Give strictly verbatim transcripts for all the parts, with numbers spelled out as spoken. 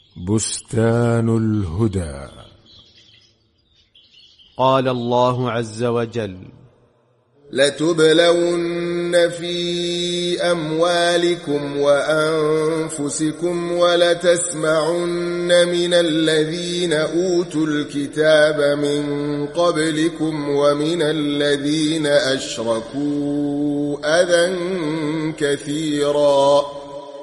بستان الهدى. قال الله عز وجل: لتبلون في أموالكم وأنفسكم ولتسمعن من الذين أوتوا الكتاب من قبلكم ومن الذين أشركوا أذى كثيرا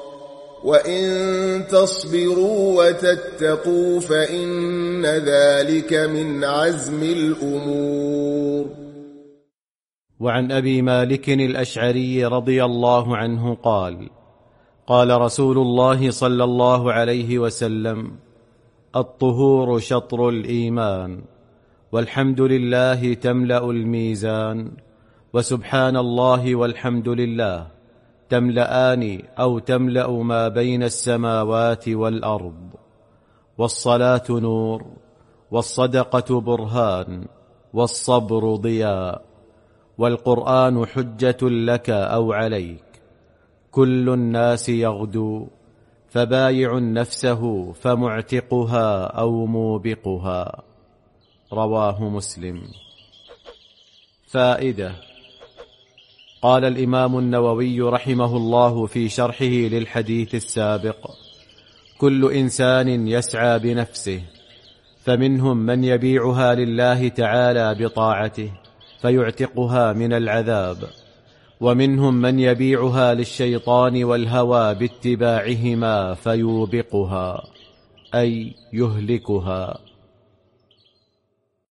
وإن تصبروا وتتقوا فإن ذلك من عزم الأمور. وعن أبي مالك الأشعري رضي الله عنه قال: قال رسول الله صلى الله عليه وسلم: الطهور شطر الإيمان، والحمد لله تملأ الميزان، وسبحان الله والحمد لله تملأان أو تملأ ما بين السماوات والأرض. والصلاة نور، والصدقة برهان، والصبر ضياء، والقرآن حجة لك أو عليك. كل الناس يغدو، فبايع نفسه فمعتقها أو موبقها. رواه مسلم. فائدة: قال الإمام النووي رحمه الله في شرحه للحديث السابق: كل إنسان يسعى بنفسه، فمنهم من يبيعها لله تعالى بطاعته فيعتقها من العذاب، ومنهم من يبيعها للشيطان والهوى باتباعهما فيوبقها، أي يهلكها.